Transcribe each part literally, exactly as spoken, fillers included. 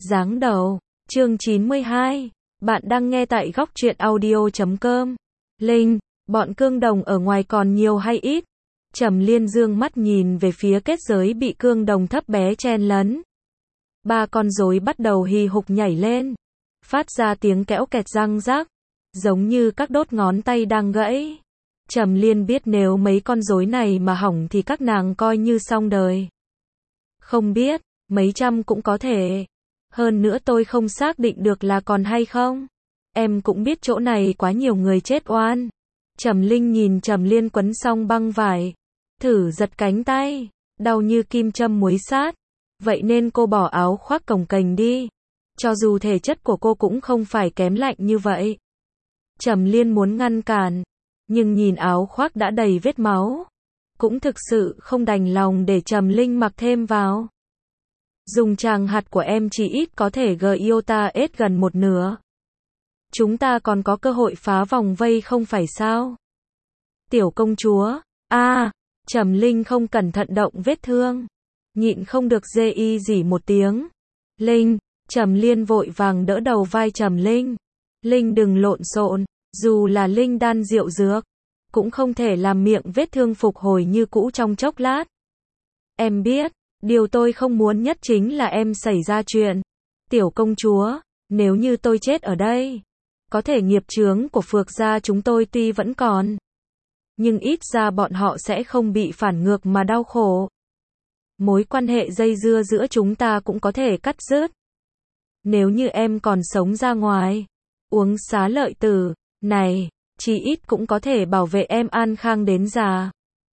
Giáng đầu, chương chín mươi hai. Bạn đang nghe tại góc truyện audio chấm com. Linh, bọn cương đồng ở ngoài còn nhiều hay ít? Trầm Liên dương mắt nhìn về phía kết giới bị cương đồng thấp bé chen lấn. Ba con rối bắt đầu hì hục nhảy lên, phát ra tiếng kẽo kẹt răng rác, giống như các đốt ngón tay đang gãy. Trầm Liên biết nếu mấy con rối này mà hỏng thì các nàng coi như xong đời. Không biết, mấy trăm cũng có thể. Hơn nữa tôi không xác định được là còn hay không. Em cũng biết chỗ này quá nhiều người chết oan. Trầm Linh nhìn Trầm Liên quấn xong băng vải, thử giật cánh tay, đau như kim châm muối sát. Vậy nên cô bỏ áo khoác cồng kềnh đi. Cho dù thể chất của cô cũng không phải kém lạnh như vậy. Trầm Liên muốn ngăn cản, nhưng nhìn áo khoác đã đầy vết máu, cũng thực sự không đành lòng để Trầm Linh mặc thêm vào. Dùng tràng hạt của em chỉ ít có thể gờ iota ết gần một nửa. Chúng ta còn có cơ hội phá vòng vây không phải sao? Tiểu công chúa, a à, Trầm Linh không cẩn thận động vết thương, nhịn không được dê y dỉ một tiếng. Linh, Trầm Liên vội vàng đỡ đầu vai Trầm Linh. Linh đừng lộn xộn, dù là linh đan rượu dược, cũng không thể làm miệng vết thương phục hồi như cũ trong chốc lát. Em biết, điều tôi không muốn nhất chính là em xảy ra chuyện. Tiểu công chúa, nếu như tôi chết ở đây, có thể nghiệp chướng của Phược gia chúng tôi tuy vẫn còn, nhưng ít ra bọn họ sẽ không bị phản ngược mà đau khổ. Mối quan hệ dây dưa giữa chúng ta cũng có thể cắt dứt. Nếu như em còn sống ra ngoài, uống xá lợi tử này, chỉ ít cũng có thể bảo vệ em an khang đến già.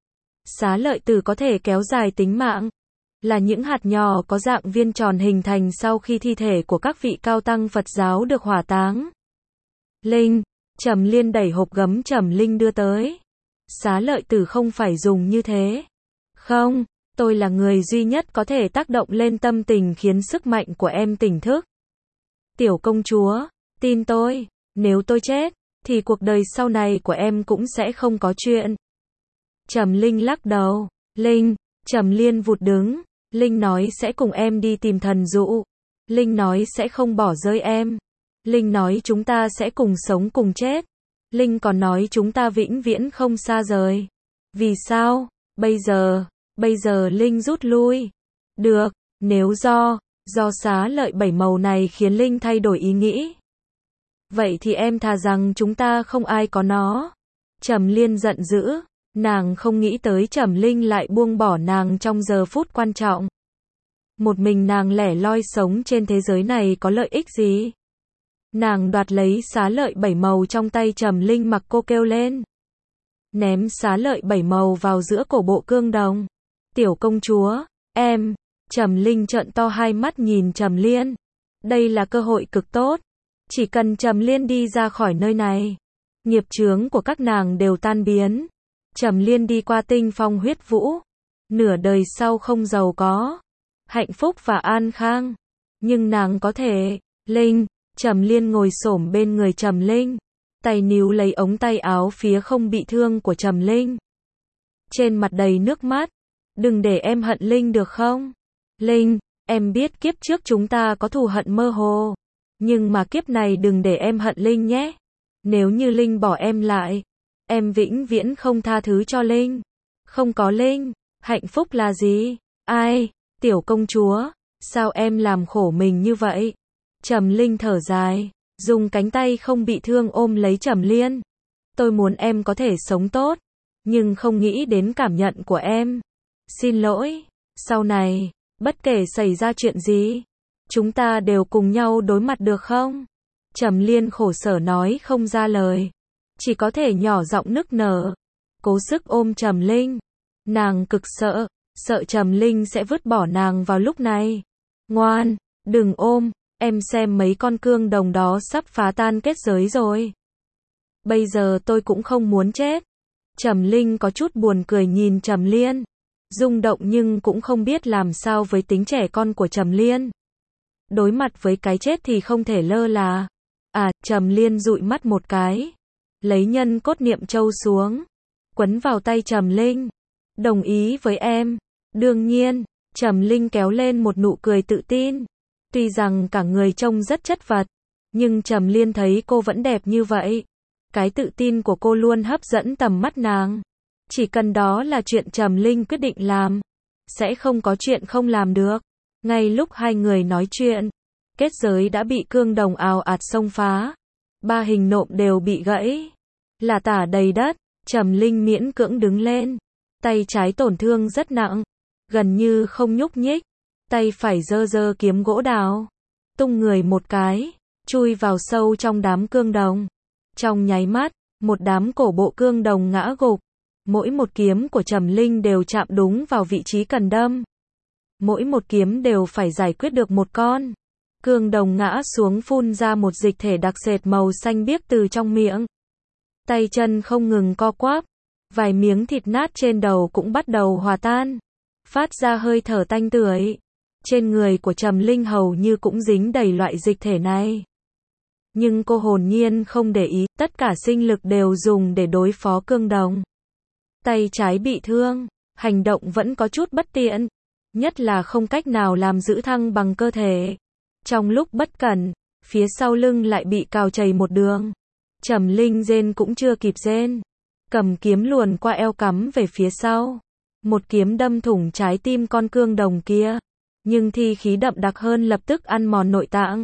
Xá lợi tử có thể kéo dài tính mạng, là những hạt nhỏ có dạng viên tròn hình thành sau khi thi thể của các vị cao tăng Phật giáo được hỏa táng. Linh, Trầm Liên đẩy hộp gấm Trầm Linh đưa tới. Xá lợi tử không phải dùng như thế. Không, tôi là người duy nhất có thể tác động lên tâm tình khiến sức mạnh của em tỉnh thức. Tiểu công chúa, tin tôi, nếu tôi chết, thì cuộc đời sau này của em cũng sẽ không có chuyện. Trầm Linh lắc đầu. Linh, Trầm Liên vụt đứng. Linh nói sẽ cùng em đi tìm thần dụ. Linh nói sẽ không bỏ rơi em. Linh nói chúng ta sẽ cùng sống cùng chết. Linh còn nói chúng ta vĩnh viễn không xa rời. Vì sao? Bây giờ, bây giờ Linh rút lui. Được, nếu do, do xá lợi bảy màu này khiến Linh thay đổi ý nghĩ. Vậy thì em thà rằng chúng ta không ai có nó. Trầm Liên giận dữ. Nàng không nghĩ tới Trầm Linh lại buông bỏ nàng trong giờ phút quan trọng. Một mình nàng lẻ loi sống trên thế giới này có lợi ích gì? Nàng đoạt lấy xá lợi bảy màu trong tay Trầm Linh mặc cô kêu lên. Ném xá lợi bảy màu vào giữa cổ bộ cương đồng. Tiểu công chúa, em. Trầm Linh trợn to hai mắt nhìn Trầm Liên. Đây là cơ hội cực tốt. Chỉ cần Trầm Liên đi ra khỏi nơi này, nghiệp chướng của các nàng đều tan biến. Trầm Liên đi qua tinh phong huyết vũ, nửa đời sau không giàu có, hạnh phúc và an khang, nhưng nàng có thể. Linh, Trầm Liên ngồi xổm bên người Trầm Linh, tay níu lấy ống tay áo phía không bị thương của Trầm Linh. Trên mặt đầy nước mắt, đừng để em hận Linh được không? Linh, em biết kiếp trước chúng ta có thù hận mơ hồ, nhưng mà kiếp này đừng để em hận Linh nhé. Nếu như Linh bỏ em lại, em vĩnh viễn không tha thứ cho Linh. Không có Linh, hạnh phúc là gì? Ai? Tiểu công chúa, sao em làm khổ mình như vậy? Trầm Linh thở dài, dùng cánh tay không bị thương ôm lấy Trầm Liên. Tôi muốn em có thể sống tốt, nhưng không nghĩ đến cảm nhận của em. Xin lỗi, sau này, bất kể xảy ra chuyện gì, chúng ta đều cùng nhau đối mặt được không? Trầm Liên khổ sở nói không ra lời, chỉ có thể nhỏ giọng nức nở, cố sức ôm Trầm Linh. Nàng cực sợ, sợ Trầm Linh sẽ vứt bỏ nàng vào lúc này. Ngoan, đừng ôm, em xem mấy con cương đồng đó sắp phá tan kết giới rồi. Bây giờ tôi cũng không muốn chết. Trầm Linh có chút buồn cười nhìn Trầm Liên, rung động nhưng cũng không biết làm sao với tính trẻ con của Trầm Liên. Đối mặt với cái chết thì không thể lơ là. À, Trầm Liên dụi mắt một cái, lấy nhân cốt niệm châu xuống, quấn vào tay Trầm Linh. Đồng ý với em. Đương nhiên, Trầm Linh kéo lên một nụ cười tự tin. Tuy rằng cả người trông rất chất vật, nhưng Trầm Liên thấy cô vẫn đẹp như vậy. Cái tự tin của cô luôn hấp dẫn tầm mắt nàng. Chỉ cần đó là chuyện Trầm Linh quyết định làm, sẽ không có chuyện không làm được. Ngay lúc hai người nói chuyện, kết giới đã bị cương đồng ào ạt xông phá. Ba hình nộm đều bị gãy, là tả đầy đất. Trầm Linh miễn cưỡng đứng lên. Tay trái tổn thương rất nặng, gần như không nhúc nhích. Tay phải giơ giơ kiếm gỗ đào, tung người một cái, chui vào sâu trong đám cương đồng. Trong nháy mắt, một đám cổ bộ cương đồng ngã gục. Mỗi một kiếm của Trầm Linh đều chạm đúng vào vị trí cần đâm. Mỗi một kiếm đều phải giải quyết được một con. Cương đồng ngã xuống phun ra một dịch thể đặc sệt màu xanh biếc từ trong miệng. Tay chân không ngừng co quắp. Vài miếng thịt nát trên đầu cũng bắt đầu hòa tan, phát ra hơi thở tanh tưởi. Trên người của Trầm Linh hầu như cũng dính đầy loại dịch thể này. Nhưng cô hồn nhiên không để ý, tất cả sinh lực đều dùng để đối phó cương đồng. Tay trái bị thương, hành động vẫn có chút bất tiện, nhất là không cách nào làm giữ thăng bằng cơ thể. Trong lúc bất cẩn, phía sau lưng lại bị cào chảy một đường. Trầm Linh rên cũng chưa kịp rên, cầm kiếm luồn qua eo cắm về phía sau. Một kiếm đâm thủng trái tim con cương đồng kia, nhưng thi khí đậm đặc hơn lập tức ăn mòn nội tạng.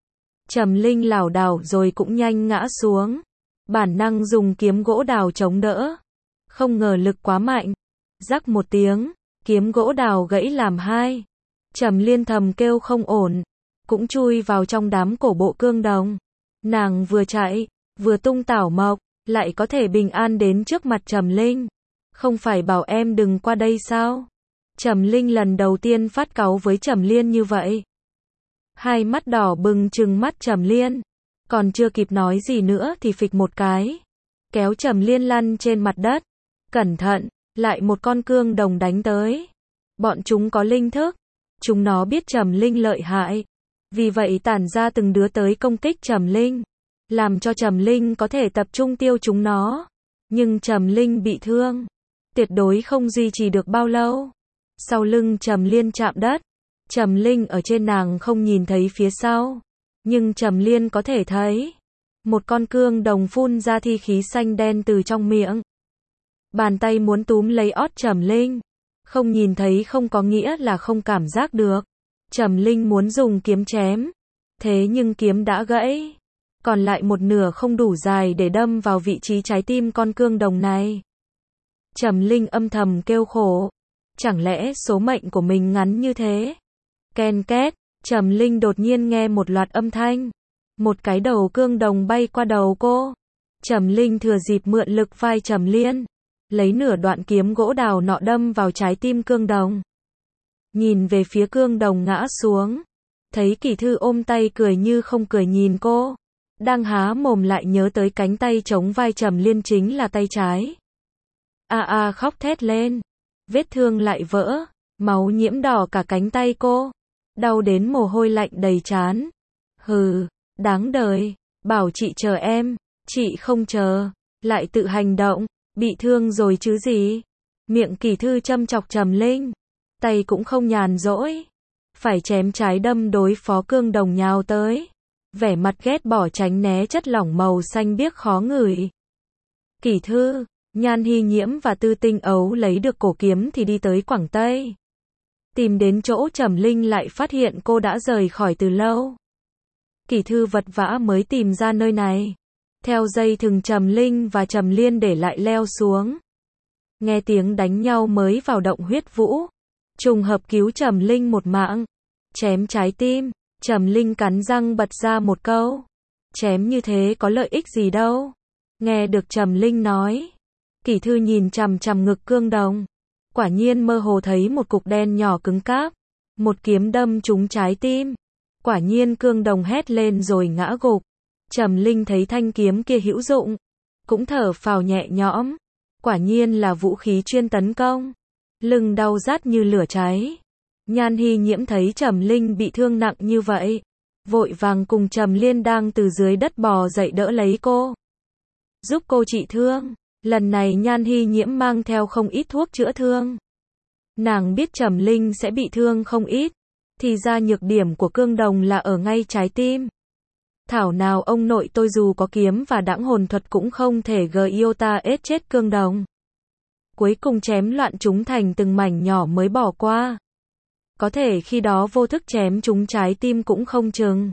Trầm Linh lảo đảo rồi cũng nhanh ngã xuống. Bản năng dùng kiếm gỗ đào chống đỡ. Không ngờ lực quá mạnh. Rắc một tiếng, kiếm gỗ đào gãy làm hai. Trầm Liên thầm kêu không ổn, cũng chui vào trong đám cổ bộ cương đồng. Nàng vừa chạy, vừa tung tảo mộc, lại có thể bình an đến trước mặt Trầm Linh. Không phải bảo em đừng qua đây sao? Trầm Linh lần đầu tiên phát cáu với Trầm Liên như vậy. Hai mắt đỏ bừng trừng mắt Trầm Liên. Còn chưa kịp nói gì nữa thì phịch một cái, kéo Trầm Liên lăn trên mặt đất. Cẩn thận, lại một con cương đồng đánh tới. Bọn chúng có linh thức. Chúng nó biết Trầm Linh lợi hại. Vì vậy tản ra từng đứa tới công kích Trầm Linh, làm cho Trầm Linh có thể tập trung tiêu chúng nó. Nhưng Trầm Linh bị thương, tuyệt đối không duy trì được bao lâu. Sau lưng Trầm Liên chạm đất. Trầm Linh ở trên nàng không nhìn thấy phía sau, nhưng Trầm Liên có thể thấy. Một con cương đồng phun ra thi khí xanh đen từ trong miệng. Bàn tay muốn túm lấy ót Trầm Linh. Không nhìn thấy không có nghĩa là không cảm giác được. Trầm Linh muốn dùng kiếm chém, thế nhưng kiếm đã gãy. Còn lại một nửa không đủ dài để đâm vào vị trí trái tim con cương đồng này. Trầm Linh âm thầm kêu khổ. Chẳng lẽ số mệnh của mình ngắn như thế? Ken két, Trầm Linh đột nhiên nghe một loạt âm thanh. Một cái đầu cương đồng bay qua đầu cô. Trầm Linh thừa dịp mượn lực vai Trầm Liên, lấy nửa đoạn kiếm gỗ đào nọ đâm vào trái tim cương đồng. Nhìn về phía cương đồng ngã xuống, thấy Kỳ Thư ôm tay cười như không cười nhìn cô. Đang há mồm lại nhớ tới cánh tay chống vai Trầm Liên chính là tay trái. A a khóc thét lên. Vết thương lại vỡ, máu nhiễm đỏ cả cánh tay cô. Đau đến mồ hôi lạnh đầy trán. Hừ, đáng đời, bảo chị chờ em, chị không chờ, lại tự hành động, bị thương rồi chứ gì. Miệng Kỳ Thư châm chọc Trầm Linh, tay cũng không nhàn rỗi, phải chém trái đâm đối phó cương đồng nhào tới. Vẻ mặt ghét bỏ tránh né chất lỏng màu xanh biếc khó ngửi. Kỳ Thư, Nhan Hy Nhiễm và Tư Tinh Ấu lấy được cổ kiếm thì đi tới Quảng Tây. Tìm đến chỗ Trầm Linh lại phát hiện cô đã rời khỏi từ lâu. Kỳ Thư vật vã mới tìm ra nơi này. Theo dây thừng Trầm Linh và Trầm Liên để lại leo xuống. Nghe tiếng đánh nhau mới vào động huyết vũ. Trùng hợp cứu Trầm Linh một mạng. Chém trái tim. Trầm Linh cắn răng bật ra một câu. Chém như thế có lợi ích gì đâu. Nghe được Trầm Linh nói. Kỳ Thư nhìn chằm chằm ngực cương đồng. Quả nhiên mơ hồ thấy một cục đen nhỏ cứng cáp. Một kiếm đâm trúng trái tim. Quả nhiên cương đồng hét lên rồi ngã gục. Trầm Linh thấy thanh kiếm kia hữu dụng, cũng thở phào nhẹ nhõm. Quả nhiên là vũ khí chuyên tấn công. Lưng đau rát như lửa cháy. Nhan Hy Nhiễm thấy Trầm Linh bị thương nặng như vậy, vội vàng cùng Trầm Liên đang từ dưới đất bò dậy đỡ lấy cô, giúp cô trị thương. Lần này Nhan Hy Nhiễm mang theo không ít thuốc chữa thương. Nàng biết Trầm Linh sẽ bị thương không ít, Thì ra nhược điểm của Cương Đồng là ở ngay trái tim. Thảo nào ông nội tôi dù có kiếm và đãng hồn thuật cũng không thể gây iota ết chết Cương Đồng. Cuối cùng chém loạn chúng thành từng mảnh nhỏ mới bỏ qua. Có thể khi đó vô thức chém chúng trái tim cũng không chừng.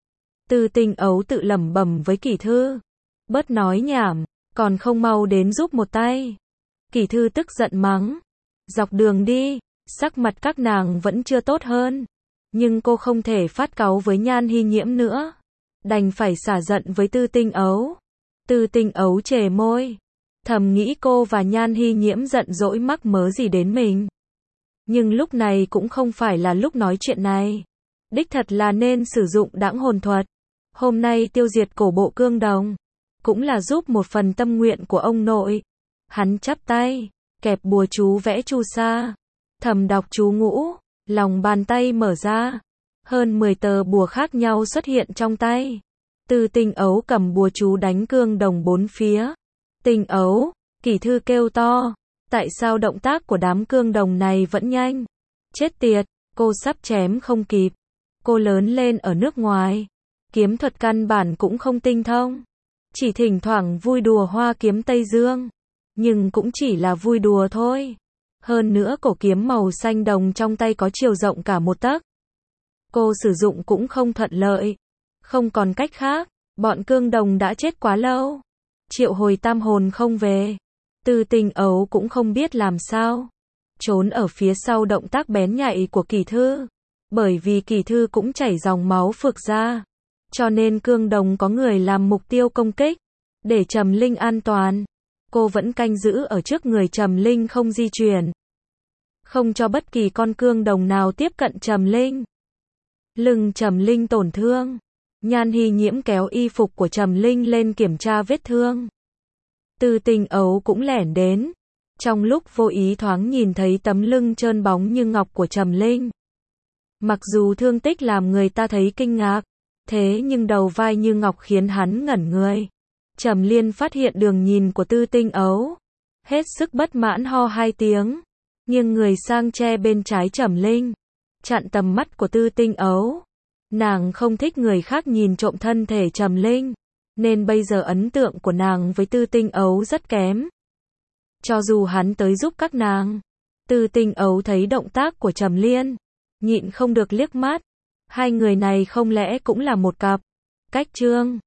Từ Tình Ấu tự lẩm bẩm với Kỷ Thư. Bớt nói nhảm, còn không mau đến giúp một tay. Kỷ Thư tức giận mắng. Dọc đường đi, sắc mặt các nàng vẫn chưa tốt hơn. Nhưng cô không thể phát cáu với Nhan Hy Nhiễm nữa. Đành phải xả giận với Từ Tình Ấu. Từ Tình Ấu chề môi. Thầm nghĩ cô và Nhan Hy Nhiễm giận dỗi mắc mớ gì đến mình. Nhưng lúc này cũng không phải là lúc nói chuyện này. Đích thật là nên sử dụng đãng hồn thuật. Hôm nay tiêu diệt cổ bộ Cương Đồng. Cũng là giúp một phần tâm nguyện của ông nội. Hắn chắp tay, kẹp bùa chú vẽ chu sa. Thầm đọc chú ngũ, lòng bàn tay mở ra. Hơn mười tờ bùa khác nhau xuất hiện trong tay. Từ Tình Ấu cầm bùa chú đánh Cương Đồng bốn phía. Tình Ấu, Kỷ Thư kêu to. Tại sao động tác của đám Cương Đồng này vẫn nhanh? Chết tiệt, cô sắp chém không kịp. Cô lớn lên ở nước ngoài. Kiếm thuật căn bản cũng không tinh thông. Chỉ thỉnh thoảng vui đùa hoa kiếm Tây Dương. Nhưng cũng chỉ là vui đùa thôi. Hơn nữa cổ kiếm màu xanh đồng trong tay có chiều rộng cả một tấc. Cô sử dụng cũng không thuận lợi. Không còn cách khác, bọn Cương Đồng đã chết quá lâu. Triệu hồi tam hồn không về. Từ Tình Ấu cũng không biết làm sao. Trốn ở phía sau động tác bén nhạy của Kỷ Thư. Bởi vì Kỷ Thư cũng chảy dòng máu phược ra. Cho nên Cương Đồng có người làm mục tiêu công kích. Để Trầm Linh an toàn. Cô vẫn canh giữ ở trước người Trầm Linh không di chuyển. Không cho bất kỳ con Cương Đồng nào tiếp cận Trầm Linh. Lưng Trầm Linh tổn thương. Nhan Hy Nhiễm kéo y phục của Trầm Linh lên kiểm tra vết thương. Từ Tình Ấu cũng lẻn đến. Trong lúc vô ý thoáng nhìn thấy tấm lưng trơn bóng như ngọc của Trầm Linh. Mặc dù thương tích làm người ta thấy kinh ngạc. Thế nhưng đầu vai như ngọc khiến hắn ngẩn người. Trầm Liên phát hiện đường nhìn của Từ Tình Ấu. Hết sức bất mãn ho hai tiếng. Nghiêng người sang che bên trái Trầm Linh. Chặn tầm mắt của Từ Tình Ấu. Nàng không thích người khác nhìn trộm thân thể Trầm Linh. Nên bây giờ ấn tượng của nàng với Từ Tình Ấu rất kém. Cho dù hắn tới giúp các nàng. Từ Tình Ấu thấy động tác của Trầm Liên. Nhịn không được liếc mắt. Hai người này không lẽ cũng là một cặp. Cách trương.